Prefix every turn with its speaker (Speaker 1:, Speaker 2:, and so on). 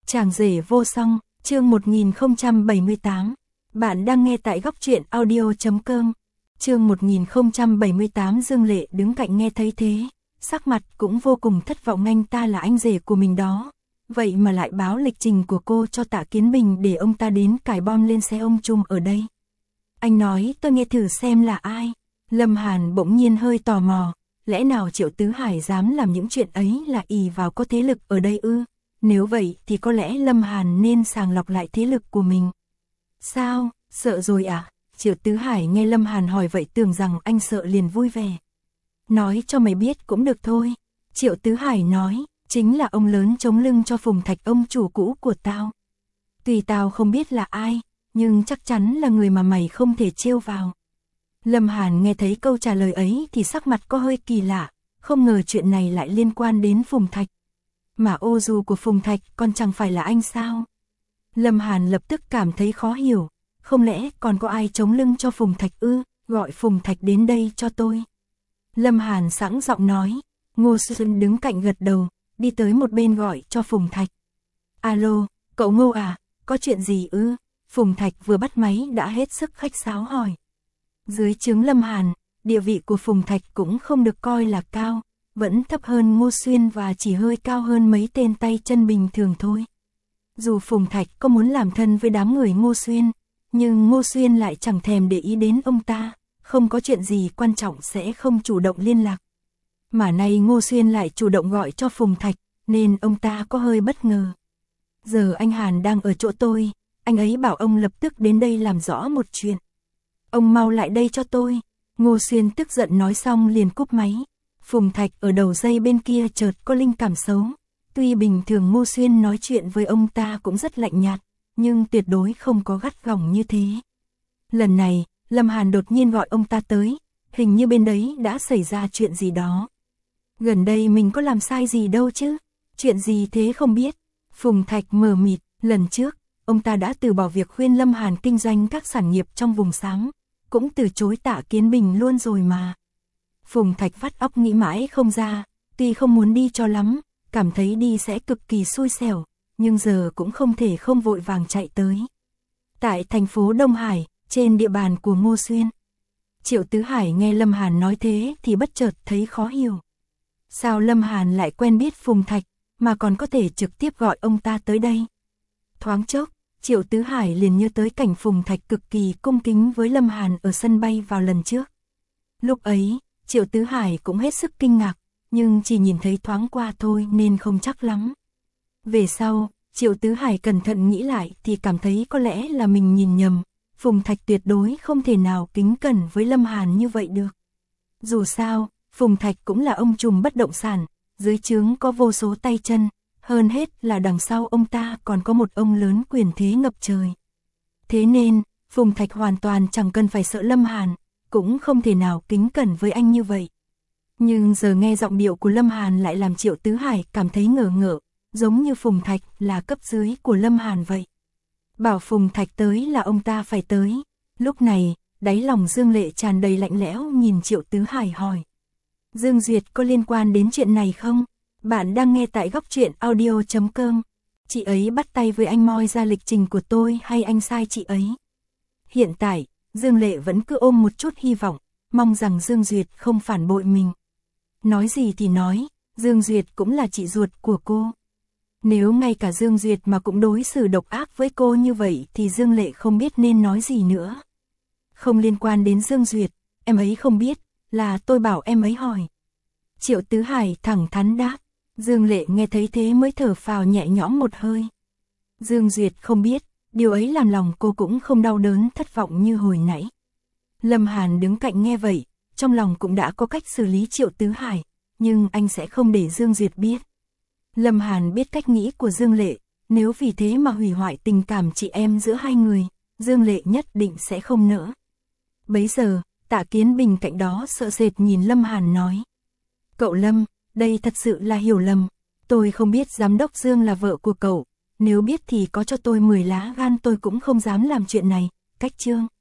Speaker 1: Chàng rể vô song, chương 1078. Bạn đang nghe tại góc truyện audio.com. Chương 1078. Dương Lệ đứng cạnh nghe thấy thế, sắc mặt cũng vô cùng thất vọng. Anh ta là anh rể của mình đó, vậy mà lại báo lịch trình của cô cho Tạ Kiến Bình để ông ta đến cài bom lên xe ông Trung ở đây. Anh nói tôi nghe thử xem là ai. Lâm Hàn bỗng nhiên hơi tò mò, lẽ nào Triệu Tứ Hải dám làm những chuyện ấy là ỷ vào có thế lực ở đây ư? Nếu vậy thì có lẽ Lâm Hàn nên sàng lọc lại thế lực của mình. Sao, sợ rồi à? Triệu Tứ Hải nghe Lâm Hàn hỏi vậy tưởng rằng anh sợ liền vui vẻ. Nói cho mày biết cũng được thôi. Triệu Tứ Hải nói, chính là ông lớn chống lưng cho Phùng Thạch, ông chủ cũ của tao. Tuy tao không biết là ai, nhưng chắc chắn là người mà mày không thể trêu vào. Lâm Hàn nghe thấy câu trả lời ấy thì sắc mặt có hơi kỳ lạ, không ngờ chuyện này lại liên quan đến Phùng Thạch. Mà ô dù của Phùng Thạch còn chẳng phải là anh sao? Lâm Hàn lập tức cảm thấy khó hiểu, không lẽ còn có ai chống lưng cho Phùng Thạch ư? Gọi Phùng Thạch đến đây cho tôi. Lâm Hàn sẵn giọng nói. Ngô Xuân đứng cạnh gật đầu, đi tới một bên gọi cho Phùng Thạch. Alo, cậu Ngô à, có chuyện gì ư? Phùng Thạch vừa bắt máy đã hết sức khách sáo hỏi. Dưới trướng Lâm Hàn, địa vị của Phùng Thạch cũng không được coi là cao, vẫn thấp hơn Ngô Xuyên và chỉ hơi cao hơn mấy tên tay chân bình thường thôi. Dù Phùng Thạch có muốn làm thân với đám người Ngô Xuyên, nhưng Ngô Xuyên lại chẳng thèm để ý đến ông ta, không có chuyện gì quan trọng sẽ không chủ động liên lạc. Mà nay Ngô Xuyên lại chủ động gọi cho Phùng Thạch, nên ông ta có hơi bất ngờ. Giờ anh Hàn đang ở chỗ tôi, anh ấy bảo ông lập tức đến đây làm rõ một chuyện. Ông mau lại đây cho tôi. Ngô Xuyên tức giận nói xong liền cúp máy. Phùng Thạch ở đầu dây bên kia chợt có linh cảm xấu. Tuy bình thường Ngô Xuyên nói chuyện với ông ta cũng rất lạnh nhạt, nhưng tuyệt đối không có gắt gỏng như thế. Lần này, Lâm Hàn đột nhiên gọi ông ta tới, hình như bên đấy đã xảy ra chuyện gì đó. Gần đây mình có làm sai gì đâu chứ? Chuyện gì thế không biết? Phùng Thạch mờ mịt, lần trước, ông ta đã từ bỏ việc khuyên Lâm Hàn kinh doanh các sản nghiệp trong vùng xám, cũng từ chối Tạ Kiến Bình luôn rồi mà. Phùng Thạch vắt óc nghĩ mãi không ra, tuy không muốn đi cho lắm, cảm thấy đi sẽ cực kỳ xui xẻo, nhưng giờ cũng không thể không vội vàng chạy tới. Tại thành phố Đông Hải, trên địa bàn của Ngô Xuyên. Triệu Tứ Hải nghe Lâm Hàn nói thế thì bất chợt thấy khó hiểu. Sao Lâm Hàn lại quen biết Phùng Thạch, mà còn có thể trực tiếp gọi ông ta tới đây? Thoáng chốc, Triệu Tứ Hải liền nhớ tới cảnh Phùng Thạch cực kỳ cung kính với Lâm Hàn ở sân bay vào lần trước. Lúc ấy, Triệu Tứ Hải cũng hết sức kinh ngạc, nhưng chỉ nhìn thấy thoáng qua thôi nên không chắc lắm. Về sau, Triệu Tứ Hải cẩn thận nghĩ lại thì cảm thấy có lẽ là mình nhìn nhầm, Phùng Thạch tuyệt đối không thể nào kính cẩn với Lâm Hàn như vậy được. Dù sao, Phùng Thạch cũng là ông trùm bất động sản, dưới trướng có vô số tay chân, hơn hết là đằng sau ông ta còn có một ông lớn quyền thế ngập trời. Thế nên, Phùng Thạch hoàn toàn chẳng cần phải sợ Lâm Hàn, cũng không thể nào kính cẩn với anh như vậy. Nhưng giờ nghe giọng điệu của Lâm Hàn lại làm Triệu Tứ Hải cảm thấy ngờ ngợ, giống như Phùng Thạch là cấp dưới của Lâm Hàn vậy. Bảo Phùng Thạch tới là ông ta phải tới. Lúc này, đáy lòng Dương Lệ tràn đầy lạnh lẽo nhìn Triệu Tứ Hải hỏi. Dương Duyệt có liên quan đến chuyện này không? Bạn đang nghe tại góc truyện audio.com. Chị ấy bắt tay với anh moi ra lịch trình của tôi hay anh sai chị ấy? Hiện tại, Dương Lệ vẫn cứ ôm một chút hy vọng, mong rằng Dương Duyệt không phản bội mình. Nói gì thì nói, Dương Duyệt cũng là chị ruột của cô. Nếu ngay cả Dương Duyệt mà cũng đối xử độc ác với cô như vậy thì Dương Lệ không biết nên nói gì nữa. Không liên quan đến Dương Duyệt, em ấy không biết, là tôi bảo em ấy hỏi. Triệu Tứ Hải thẳng thắn đáp. Dương Lệ nghe thấy thế mới thở phào nhẹ nhõm một hơi. Dương Duyệt không biết, điều ấy làm lòng cô cũng không đau đớn thất vọng như hồi nãy. Lâm Hàn đứng cạnh nghe vậy, trong lòng cũng đã có cách xử lý Triệu Tứ Hải, nhưng anh sẽ không để Dương Duyệt biết. Lâm Hàn biết cách nghĩ của Dương Lệ, nếu vì thế mà hủy hoại tình cảm chị em giữa hai người, Dương Lệ nhất định sẽ không nỡ. Bấy giờ, Tạ Kiến Bình cạnh đó sợ sệt nhìn Lâm Hàn nói. Cậu Lâm, đây thật sự là hiểu lầm, tôi không biết giám đốc Dương là vợ của cậu, nếu biết thì có cho tôi 10 lá gan tôi cũng không dám làm chuyện này, cách chương.